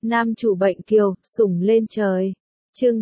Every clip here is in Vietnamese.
nam chủ bệnh kiều, sủng lên trời. Chương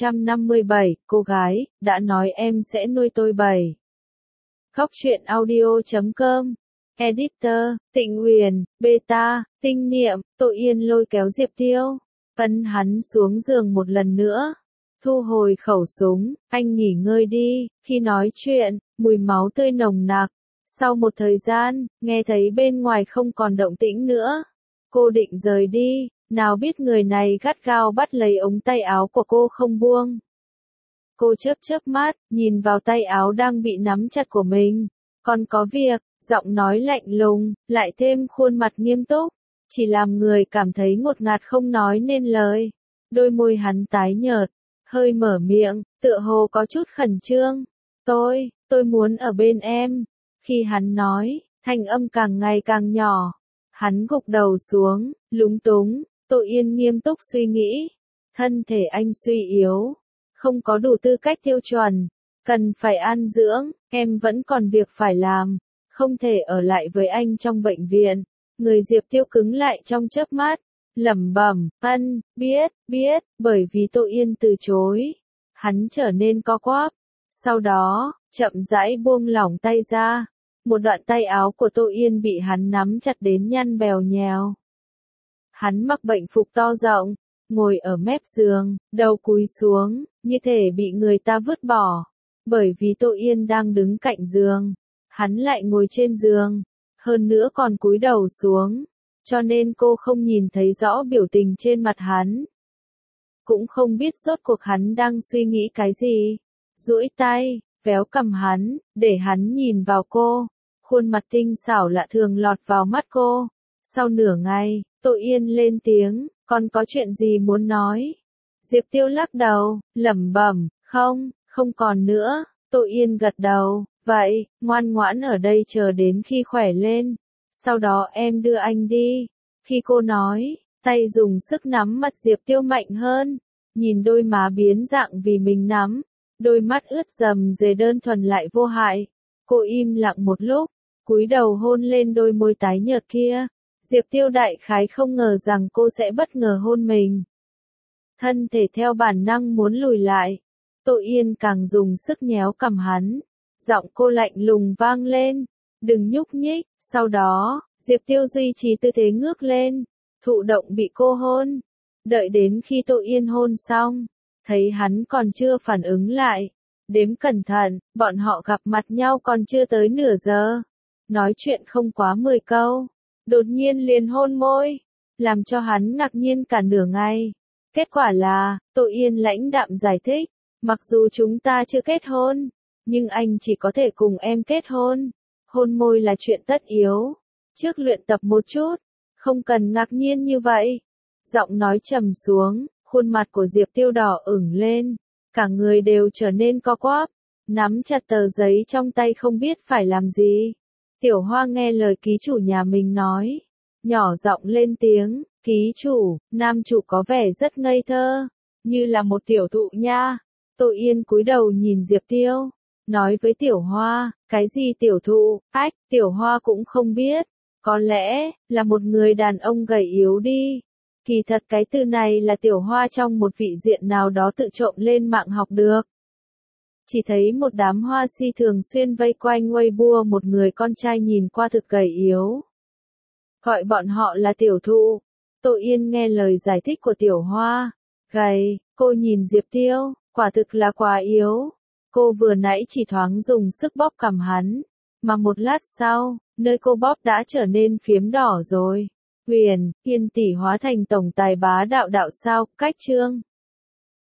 657, cô gái, đã nói em sẽ nuôi tôi 7. Khóc chuyện audio.com. Editor, Tịnh Huyền, Beta, Tinh Niệm, Tội Yên lôi kéo Diệp Tiêu. Ấn hắn xuống giường một lần nữa. Thu hồi khẩu súng, anh nghỉ ngơi đi. Khi nói chuyện, mùi máu tươi nồng nặc. Sau một thời gian, nghe thấy bên ngoài không còn động tĩnh nữa. Cô định rời đi, nào biết người này gắt gao bắt lấy ống tay áo của cô không buông. Cô chớp chớp mắt, nhìn vào tay áo đang bị nắm chặt của mình. Còn có việc, giọng nói lạnh lùng, lại thêm khuôn mặt nghiêm túc. Chỉ làm người cảm thấy ngột ngạt không nói nên lời. Đôi môi hắn tái nhợt, hơi mở miệng, tựa hồ có chút khẩn trương. Tôi muốn ở bên em. Khi hắn nói, thanh âm càng ngày càng nhỏ. Hắn gục đầu xuống, lúng túng. Tội Yên nghiêm túc suy nghĩ. Thân thể anh suy yếu, không có đủ tư cách tiêu chuẩn, cần phải an dưỡng, em vẫn còn việc phải làm, không thể ở lại với anh trong bệnh viện. Người Diệp Tiêu cứng lại trong chớp mắt, lẩm bẩm, biết, bởi vì Tội Yên từ chối. Hắn trở nên co quắp, sau đó, chậm rãi buông lỏng tay ra. Một đoạn tay áo của Tội Yên bị hắn nắm chặt đến nhăn bèo nhèo. Hắn mặc bệnh phục to rộng, ngồi ở mép giường, đầu cúi xuống, như thể bị người ta vứt bỏ. Bởi vì Tội Yên đang đứng cạnh giường, hắn lại ngồi trên giường, hơn nữa còn cúi đầu xuống, cho nên cô không nhìn thấy rõ biểu tình trên mặt hắn. Cũng không biết rốt cuộc hắn đang suy nghĩ cái gì. Duỗi tay, véo cằm hắn, để hắn nhìn vào cô. Khuôn mặt tinh xảo lạ thường lọt vào mắt cô. Sau nửa ngày, Tội Yên lên tiếng, còn có chuyện gì muốn nói? Diệp Tiêu lắc đầu, lẩm bẩm, không còn nữa. Tội Yên gật đầu, vậy, ngoan ngoãn ở đây chờ đến khi khỏe lên. Sau đó em đưa anh đi. Khi cô nói, tay dùng sức nắm mặt Diệp Tiêu mạnh hơn. Nhìn đôi má biến dạng vì mình nắm. Đôi mắt ướt rầm rề đơn thuần lại vô hại. Cô im lặng một lúc, cúi đầu hôn lên đôi môi tái nhợt kia. Diệp Tiêu đại khái không ngờ rằng cô sẽ bất ngờ hôn mình. Thân thể theo bản năng muốn lùi lại. Tội Yên càng dùng sức nhéo cằm hắn. Giọng cô lạnh lùng vang lên. Đừng nhúc nhích. Sau đó, Diệp Tiêu duy trì tư thế ngước lên. Thụ động bị cô hôn. Đợi đến khi Tội Yên hôn xong, thấy hắn còn chưa phản ứng lại. Đếm cẩn thận, bọn họ gặp mặt nhau còn chưa tới nửa giờ. Nói chuyện không quá 10 câu. Đột nhiên liền hôn môi, làm cho hắn ngạc nhiên cả nửa ngày. Kết quả là, Tội Yên lãnh đạm giải thích, mặc dù chúng ta chưa kết hôn, nhưng anh chỉ có thể cùng em kết hôn. Hôn môi là chuyện tất yếu. Trước luyện tập một chút, không cần ngạc nhiên như vậy. Giọng nói trầm xuống, khuôn mặt của Diệp Tiêu đỏ ửng lên, cả người đều trở nên co quắp, nắm chặt tờ giấy trong tay không biết phải làm gì. Tiểu Hoa nghe lời ký chủ nhà mình nói, nhỏ giọng lên tiếng, ký chủ, nam chủ có vẻ rất ngây thơ, như là một tiểu thụ nha. Tội Yên cúi đầu nhìn Diệp Tiêu, nói với Tiểu Hoa, cái gì tiểu thụ, Tiểu Hoa cũng không biết, có lẽ, là một người đàn ông gầy yếu đi. Kỳ thật cái từ này là Tiểu Hoa trong một vị diện nào đó tự trộm lên mạng học được. Chỉ thấy một đám hoa si thường xuyên vây quanh Weibo một người con trai nhìn qua thực gầy yếu. Gọi bọn họ là tiểu thụ. Tội Yên nghe lời giải thích của Tiểu Hoa. Gầy, cô nhìn Diệp Tiêu, quả thực là quá yếu. Cô vừa nãy chỉ thoáng dùng sức bóp cằm hắn, mà một lát sau, nơi cô bóp đã trở nên phiếm đỏ rồi. Huyền, Yên tỷ hóa thành tổng tài bá đạo đạo sao, cách chương.